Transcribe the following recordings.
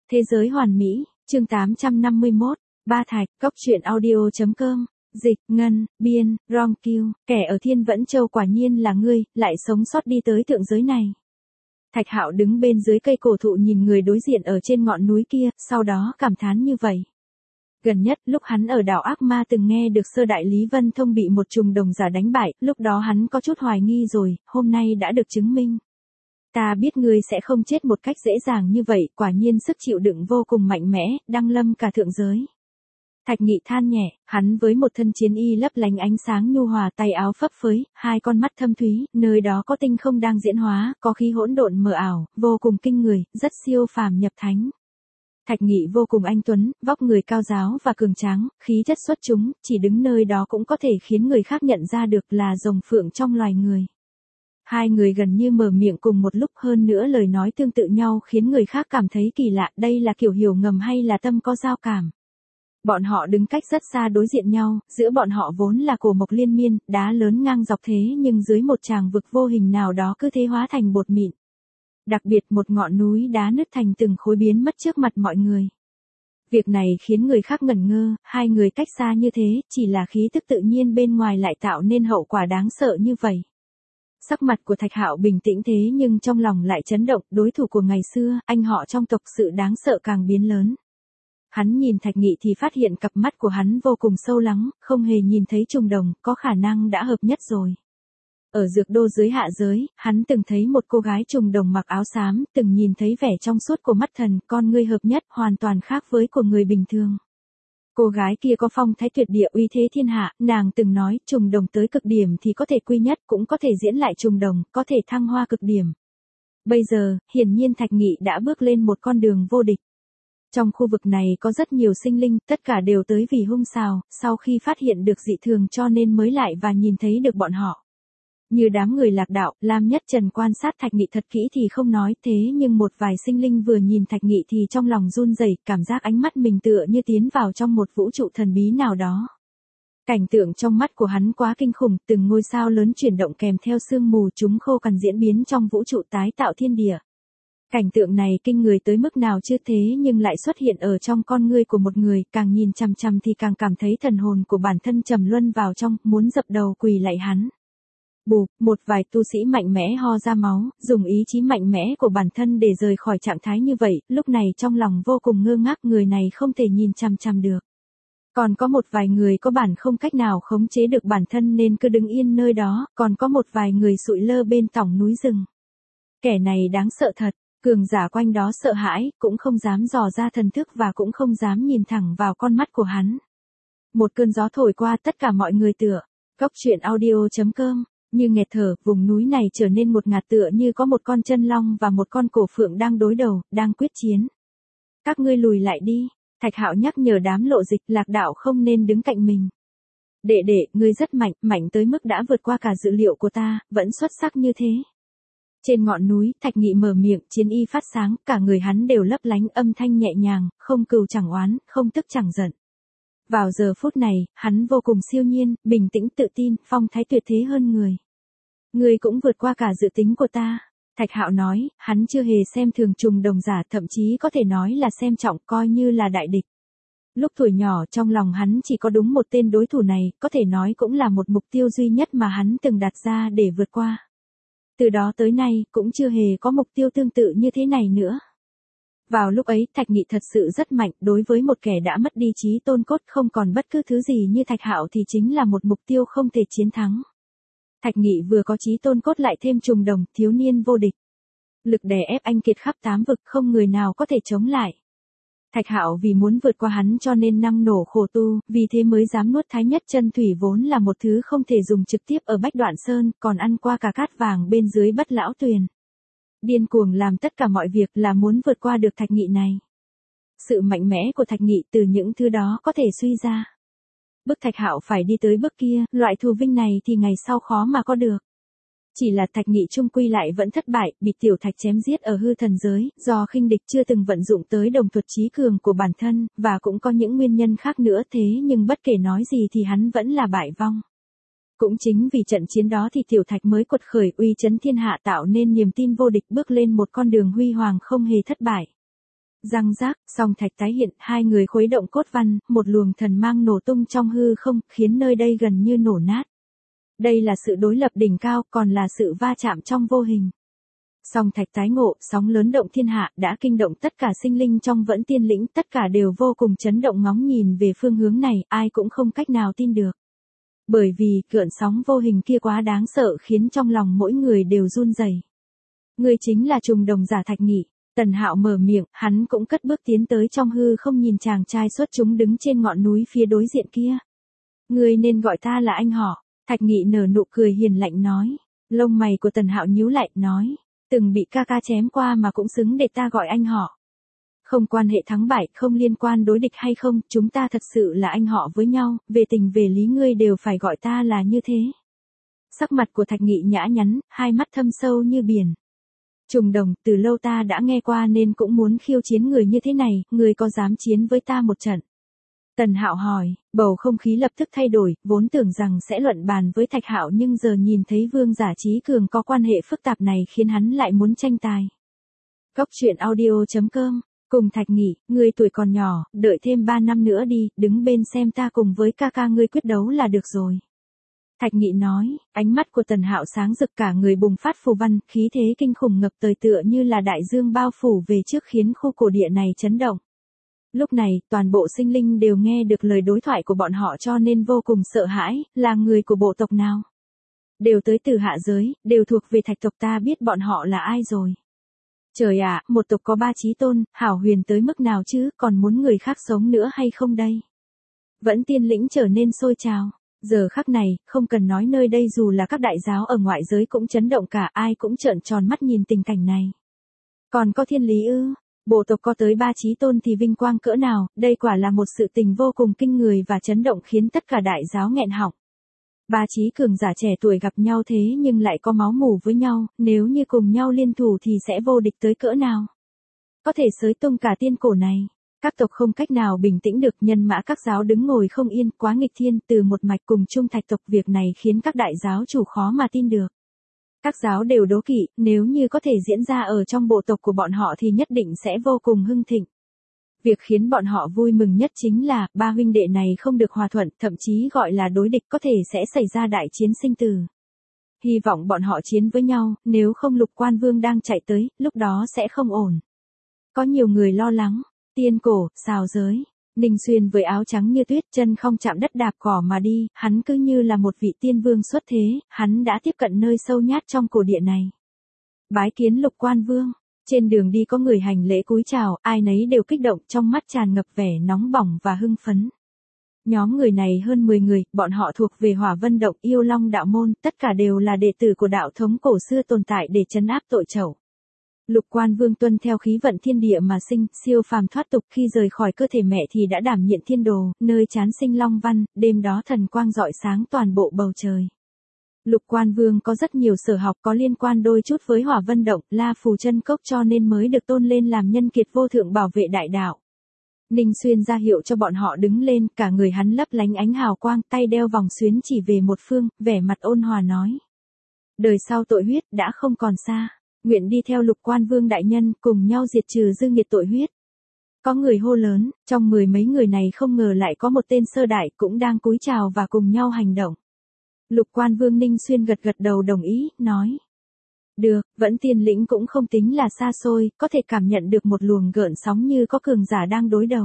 Thế giới hoàn mỹ, chương 851, Ba Thạch, Cốc truyện audio.com, dịch, ngân, biên, rom kiêu, kẻ ở Thiên Vẫn Châu quả nhiên là ngươi, lại sống sót đi tới thượng giới này. Thạch Hạo đứng bên dưới cây cổ thụ nhìn người đối diện ở trên ngọn núi kia, sau đó cảm thán như vậy. Gần nhất, lúc hắn ở đảo Ác Ma từng nghe được sơ đại Lý Vân Thông bị một trùng đồng giả đánh bại, lúc đó hắn có chút hoài nghi rồi, hôm nay đã được chứng minh. Ta biết ngươi sẽ không chết một cách dễ dàng như vậy, quả nhiên sức chịu đựng vô cùng mạnh mẽ, đăng lâm cả thượng giới. Thạch Nghị than nhẹ, hắn với một thân chiến y lấp lánh ánh sáng nhu hòa, tay áo phấp phới, hai con mắt thâm thúy, nơi đó có tinh không đang diễn hóa, có khí hỗn độn mờ ảo, vô cùng kinh người, rất siêu phàm nhập thánh. Thạch Nghị vô cùng anh tuấn, vóc người cao ráo và cường tráng, khí chất xuất chúng, chỉ đứng nơi đó cũng có thể khiến người khác nhận ra được là rồng phượng trong loài người. Hai người gần như mở miệng cùng một lúc, hơn nữa lời nói tương tự nhau khiến người khác cảm thấy kỳ lạ, đây là kiểu hiểu ngầm hay là tâm có giao cảm. Bọn họ đứng cách rất xa đối diện nhau, giữa bọn họ vốn là cổ mộc liên miên, đá lớn ngang dọc thế nhưng dưới một tràng vực vô hình nào đó cứ thế hóa thành bột mịn. Đặc biệt một ngọn núi đá nứt thành từng khối biến mất trước mặt mọi người. Việc này khiến người khác ngẩn ngơ, hai người cách xa như thế, chỉ là khí tức tự nhiên bên ngoài lại tạo nên hậu quả đáng sợ như vậy. Sắc mặt của Thạch Hạo bình tĩnh thế nhưng trong lòng lại chấn động, đối thủ của ngày xưa, anh họ trong tộc sự đáng sợ càng biến lớn. Hắn nhìn Thạch Nghị thì phát hiện cặp mắt của hắn vô cùng sâu lắng, không hề nhìn thấy trùng đồng, có khả năng đã hợp nhất rồi. Ở dược đô dưới hạ giới, hắn từng thấy một cô gái trùng đồng mặc áo xám, từng nhìn thấy vẻ trong suốt của mắt thần, con ngươi hợp nhất hoàn toàn khác với của người bình thường. Cô gái kia có phong thái tuyệt địa uy thế thiên hạ, nàng từng nói trùng đồng tới cực điểm thì có thể quy nhất, cũng có thể diễn lại trùng đồng, có thể thăng hoa cực điểm. Bây giờ, hiển nhiên Thạch Nghị đã bước lên một con đường vô địch. Trong khu vực này có rất nhiều sinh linh, tất cả đều tới vì hung xào, sau khi phát hiện được dị thường cho nên mới lại và nhìn thấy được bọn họ. Như đám người lạc đạo, Lam Nhất Trần quan sát Thạch Nghị thật kỹ thì không nói, thế nhưng một vài sinh linh vừa nhìn Thạch Nghị thì trong lòng run rẩy, cảm giác ánh mắt mình tựa như tiến vào trong một vũ trụ thần bí nào đó. Cảnh tượng trong mắt của hắn quá kinh khủng, từng ngôi sao lớn chuyển động kèm theo sương mù chúng khô cằn diễn biến trong vũ trụ tái tạo thiên địa. Cảnh tượng này kinh người tới mức nào chưa thế nhưng lại xuất hiện ở trong con ngươi của một người, càng nhìn chằm chằm thì càng cảm thấy thần hồn của bản thân trầm luân vào trong, muốn dập đầu quỳ lạy hắn. Bụp, một vài tu sĩ mạnh mẽ ho ra máu, dùng ý chí mạnh mẽ của bản thân để rời khỏi trạng thái như vậy, lúc này trong lòng vô cùng ngơ ngác, người này không thể nhìn chằm chằm được. Còn có một vài người có bản không cách nào khống chế được bản thân nên cứ đứng yên nơi đó, còn có một vài người sụi lơ bên tỏng núi rừng. Kẻ này đáng sợ thật, cường giả quanh đó sợ hãi, cũng không dám dò ra thần thức và cũng không dám nhìn thẳng vào con mắt của hắn. Một cơn gió thổi qua, tất cả mọi người tựa, Cốc truyện audio.com. Như nghẹt thở, vùng núi này trở nên một ngạt tựa như có một con chân long và một con cổ phượng đang đối đầu, đang quyết chiến. Các ngươi lùi lại đi, Thạch Hạo nhắc nhở đám lộ dịch, lạc đạo không nên đứng cạnh mình. Đệ đệ, ngươi rất mạnh, mạnh tới mức đã vượt qua cả dự liệu của ta, vẫn xuất sắc như thế. Trên ngọn núi, Thạch Nghị mở miệng, chiến y phát sáng, cả người hắn đều lấp lánh, âm thanh nhẹ nhàng, không cừu chẳng oán, không tức chẳng giận. Vào giờ phút này, hắn vô cùng siêu nhiên, bình tĩnh tự tin, phong thái tuyệt thế hơn người. Ngươi cũng vượt qua cả dự tính của ta. Thạch Hạo nói, hắn chưa hề xem thường trùng đồng giả, thậm chí có thể nói là xem trọng, coi như là đại địch. Lúc tuổi nhỏ trong lòng hắn chỉ có đúng một tên đối thủ này, có thể nói cũng là một mục tiêu duy nhất mà hắn từng đặt ra để vượt qua. Từ đó tới nay, cũng chưa hề có mục tiêu tương tự như thế này nữa. Vào lúc ấy, Thạch Nghị thật sự rất mạnh, đối với một kẻ đã mất đi trí tôn cốt không còn bất cứ thứ gì như Thạch Hạo thì chính là một mục tiêu không thể chiến thắng. Thạch Nghị vừa có trí tôn cốt lại thêm trùng đồng, thiếu niên vô địch. Lực đè ép anh kiệt khắp tám vực, không người nào có thể chống lại. Thạch Hạo vì muốn vượt qua hắn cho nên năng nổ khổ tu, vì thế mới dám nuốt Thái Nhất Chân Thủy vốn là một thứ không thể dùng trực tiếp ở Bách Đoạn Sơn, còn ăn qua cả cát vàng bên dưới Bất Lão Tuyền. Điên cuồng làm tất cả mọi việc là muốn vượt qua được Thạch Nghị này. Sự mạnh mẽ của Thạch Nghị từ những thứ đó có thể suy ra. Bức Thạch Hạo phải đi tới bước kia, loại thù vinh này thì ngày sau khó mà có được. Chỉ là Thạch Nghị chung quy lại vẫn thất bại, bị Tiểu Thạch chém giết ở hư thần giới, do khinh địch chưa từng vận dụng tới đồng thuật trí cường của bản thân, và cũng có những nguyên nhân khác nữa, thế nhưng bất kể nói gì thì hắn vẫn là bại vong. Cũng chính vì trận chiến đó thì Tiểu Thạch mới quật khởi, uy chấn thiên hạ, tạo nên niềm tin vô địch, bước lên một con đường huy hoàng không hề thất bại. Răng rác, song thạch tái hiện, hai người khuấy động cốt văn, một luồng thần mang nổ tung trong hư không, khiến nơi đây gần như nổ nát. Đây là sự đối lập đỉnh cao, còn là sự va chạm trong vô hình. Song thạch tái ngộ, sóng lớn động thiên hạ, đã kinh động tất cả sinh linh trong Vẫn Tiên Lĩnh, tất cả đều vô cùng chấn động ngóng nhìn về phương hướng này, ai cũng không cách nào tin được. Bởi vì, gợn sóng vô hình kia quá đáng sợ khiến trong lòng mỗi người đều run rẩy. Người chính là trùng đồng giả Thạch Nghị. Tần Hạo mở miệng, hắn cũng cất bước tiến tới trong hư không nhìn chàng trai xuất chúng đứng trên ngọn núi phía đối diện kia. Người nên gọi ta là anh họ. Thạch Nghị nở nụ cười hiền lạnh nói. Lông mày của Tần Hạo nhíu lại, nói. Từng bị ca ca chém qua mà cũng xứng để ta gọi anh họ. Không quan hệ thắng bại, không liên quan đối địch hay không, chúng ta thật sự là anh họ với nhau, về tình về lý ngươi đều phải gọi ta là như thế. Sắc mặt của Thạch Nghị nhã nhắn, hai mắt thâm sâu như biển. Trùng đồng, từ lâu ta đã nghe qua nên cũng muốn khiêu chiến người như thế này, người có dám chiến với ta một trận? Tần Hạo hỏi, bầu không khí lập tức thay đổi, vốn tưởng rằng sẽ luận bàn với Thạch Hạo nhưng giờ nhìn thấy Vương Giả Trí Cường có quan hệ phức tạp này khiến hắn lại muốn tranh tài. Cốc truyện audio.com, cùng Thạch Nghị, người tuổi còn nhỏ, đợi thêm 3 năm nữa đi, đứng bên xem ta cùng với ca ca ngươi quyết đấu là được rồi. Thạch Nghị nói, ánh mắt của Tần Hạo sáng rực cả người bùng phát phù văn, khí thế kinh khủng ngập trời tựa như là đại dương bao phủ về trước khiến khu cổ địa này chấn động. Lúc này, toàn bộ sinh linh đều nghe được lời đối thoại của bọn họ cho nên vô cùng sợ hãi, là người của bộ tộc nào? Đều tới từ hạ giới, đều thuộc về Thạch tộc, ta biết bọn họ là ai rồi. Trời ạ, một tộc có 3 chí tôn, hảo huyền tới mức nào chứ, còn muốn người khác sống nữa hay không đây? Vẫn Tiên Lĩnh trở nên sôi trào. Giờ khắc này, không cần nói nơi đây dù là các đại giáo ở ngoại giới cũng chấn động cả, ai cũng trợn tròn mắt nhìn tình cảnh này. Còn có thiên lý ư? Bộ tộc có tới 3 chí tôn thì vinh quang cỡ nào, đây quả là một sự tình vô cùng kinh người và chấn động khiến tất cả đại giáo nghẹn họng. 3 chí cường giả trẻ tuổi gặp nhau thế nhưng lại có máu mủ với nhau, nếu như cùng nhau liên thủ thì sẽ vô địch tới cỡ nào. Có thể xới tung cả tiên cổ này. Các tộc không cách nào bình tĩnh được, nhân mã các giáo đứng ngồi không yên, quá nghịch thiên, từ một mạch cùng chung Thạch tộc, việc này khiến các đại giáo chủ khó mà tin được. Các giáo đều đố kỵ, nếu như có thể diễn ra ở trong bộ tộc của bọn họ thì nhất định sẽ vô cùng hưng thịnh. Việc khiến bọn họ vui mừng nhất chính là, 3 huynh đệ này không được hòa thuận, thậm chí gọi là đối địch, có thể sẽ xảy ra đại chiến sinh tử. Hy vọng bọn họ chiến với nhau, nếu không Lục Quan Vương đang chạy tới, lúc đó sẽ không ổn. Có nhiều người lo lắng. Tiên cổ, xào giới. Ninh Xuyên với áo trắng như tuyết, chân không chạm đất đạp cỏ mà đi, hắn cứ như là một vị tiên vương xuất thế, hắn đã tiếp cận nơi sâu nhát trong cổ địa này. Bái kiến Lục Quan Vương. Trên đường đi có người hành lễ cúi chào, ai nấy đều kích động, trong mắt tràn ngập vẻ nóng bỏng và hưng phấn. Nhóm người này hơn 10 người, bọn họ thuộc về Hỏa Vân Động, Yêu Long đạo môn, tất cả đều là đệ tử của đạo thống cổ xưa tồn tại để trấn áp tội chẩu. Lục Quan Vương tuân theo khí vận thiên địa mà sinh, siêu phàm thoát tục, khi rời khỏi cơ thể mẹ thì đã đảm nhiệm thiên đồ, nơi chán sinh long văn, đêm đó thần quang rọi sáng toàn bộ bầu trời. Lục Quan Vương có rất nhiều sở học có liên quan đôi chút với Hỏa Vân Động, La Phù Chân Cốc cho nên mới được tôn lên làm nhân kiệt vô thượng bảo vệ đại đạo. Ninh Xuyên ra hiệu cho bọn họ đứng lên, cả người hắn lấp lánh ánh hào quang, tay đeo vòng xuyến chỉ về một phương, vẻ mặt ôn hòa nói. Đời sau tội huyết đã không còn xa. Nguyện đi theo Lục Quan Vương đại nhân, cùng nhau diệt trừ dư nghiệt tội huyết. Có người hô lớn, trong 10 mấy người này không ngờ lại có một tên sơ đại cũng đang cúi chào và cùng nhau hành động. Lục Quan Vương Ninh Xuyên gật gật đầu đồng ý, nói. Được, Vẫn Tiên Lĩnh cũng không tính là xa xôi, có thể cảm nhận được một luồng gợn sóng như có cường giả đang đối đầu.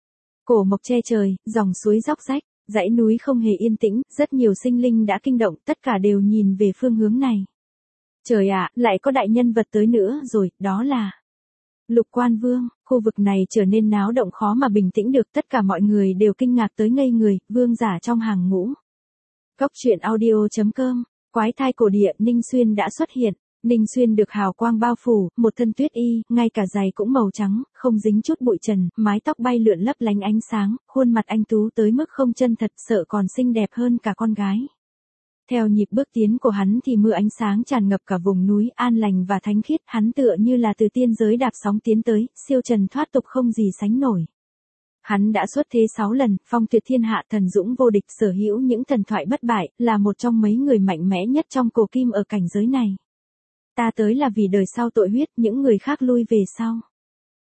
Cổ mộc che trời, dòng suối róc rách, dãy núi không hề yên tĩnh, rất nhiều sinh linh đã kinh động, tất cả đều nhìn về phương hướng này. Trời ạ, lại có đại nhân vật tới nữa rồi, đó là Lục Quan Vương. Khu vực này trở nên náo động khó mà bình tĩnh được, tất cả mọi người đều kinh ngạc tới ngây người, vương giả trong hàng ngũ. Cốc truyện audio.com, quái thai cổ địa, Ninh Xuyên đã xuất hiện. Ninh Xuyên được hào quang bao phủ, một thân tuyết y, ngay cả giày cũng màu trắng, không dính chút bụi trần, mái tóc bay lượn lấp lánh ánh sáng, khuôn mặt anh tú tới mức không chân thật, sợ còn xinh đẹp hơn cả con gái. Theo nhịp bước tiến của hắn thì mưa ánh sáng tràn ngập cả vùng núi, an lành và thánh khiết, hắn tựa như là từ tiên giới đạp sóng tiến tới, siêu trần thoát tục không gì sánh nổi. Hắn đã xuất thế 6 lần, phong tuyệt thiên hạ, thần dũng vô địch, sở hữu những thần thoại bất bại, là một trong mấy người mạnh mẽ nhất trong cổ kim ở cảnh giới này. Ta tới là vì đời sau tội huyết, những người khác lui về sau.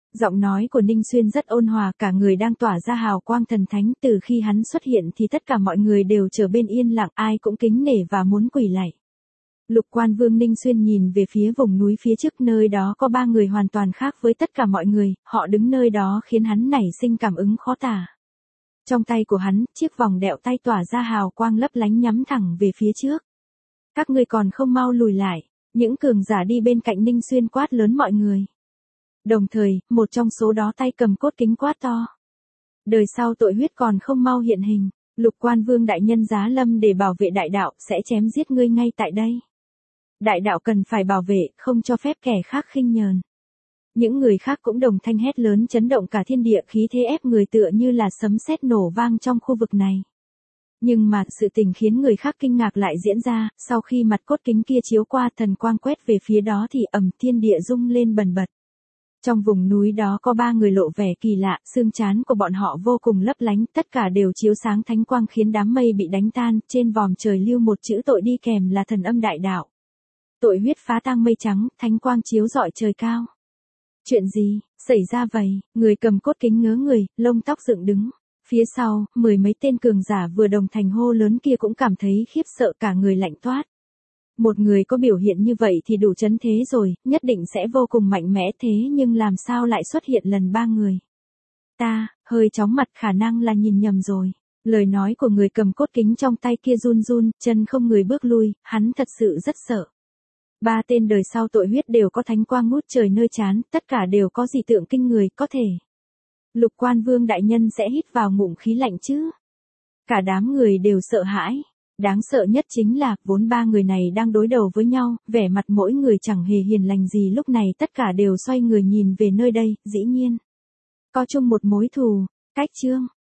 Giọng nói của Ninh Xuyên rất ôn hòa, cả người đang tỏa ra hào quang thần thánh, từ khi hắn xuất hiện thì tất cả mọi người đều trở bên yên lặng, ai cũng kính nể và muốn quỳ lạy. Lục Quan Vương Ninh Xuyên nhìn về phía vùng núi phía trước, nơi đó có 3 người hoàn toàn khác với tất cả mọi người, họ đứng nơi đó khiến hắn nảy sinh cảm ứng khó tả. Trong tay của hắn, chiếc vòng đeo tay tỏa ra hào quang lấp lánh nhắm thẳng về phía trước. Các ngươi còn không mau lùi lại, những cường giả đi bên cạnh Ninh Xuyên quát lớn mọi người. Đồng thời, một trong số đó tay cầm cốt kính quát to. Đời sau tội huyết còn không mau hiện hình, Lục Quan Vương đại nhân giá lâm để bảo vệ đại đạo, sẽ chém giết ngươi ngay tại đây. Đại đạo cần phải bảo vệ, không cho phép kẻ khác khinh nhờn. Những người khác cũng đồng thanh hét lớn, chấn động cả thiên địa, khí thế ép người tựa như là sấm sét nổ vang trong khu vực này. Nhưng mà, sự tình khiến người khác kinh ngạc lại diễn ra, sau khi mặt cốt kính kia chiếu qua, thần quang quét về phía đó thì thiên địa rung lên bần bật. Trong vùng núi đó có 3 người lộ vẻ kỳ lạ, xương trán của bọn họ vô cùng lấp lánh, tất cả đều chiếu sáng thánh quang khiến đám mây bị đánh tan, trên vòm trời lưu một chữ tội đi kèm là thần âm đại đạo. Tội huyết phá tang mây trắng, thánh quang chiếu rọi trời cao. Chuyện gì xảy ra vậy? Người cầm cốt kính ngớ người, lông tóc dựng đứng. Phía sau, 10 mấy tên cường giả vừa đồng thành hô lớn kia cũng cảm thấy khiếp sợ, cả người lạnh toát. Một người có biểu hiện như vậy thì đủ chấn thế rồi, nhất định sẽ vô cùng mạnh mẽ, thế nhưng làm sao lại xuất hiện lần 3 người? Ta, hơi chóng mặt, khả năng là nhìn nhầm rồi. Lời nói của người cầm cốt kính trong tay kia run run, chân không người bước lui, hắn thật sự rất sợ. 3 tên đời sau tội huyết đều có thánh quang ngút trời nơi trán, tất cả đều có dị tượng kinh người, có thể. Lục Quan Vương đại nhân sẽ hít vào ngụm khí lạnh chứ? Cả đám người đều sợ hãi. Đáng sợ nhất chính là, vốn 3 người này đang đối đầu với nhau, vẻ mặt mỗi người chẳng hề hiền lành gì, lúc này tất cả đều xoay người nhìn về nơi đây, dĩ nhiên. Có chung một mối thù, cách chương.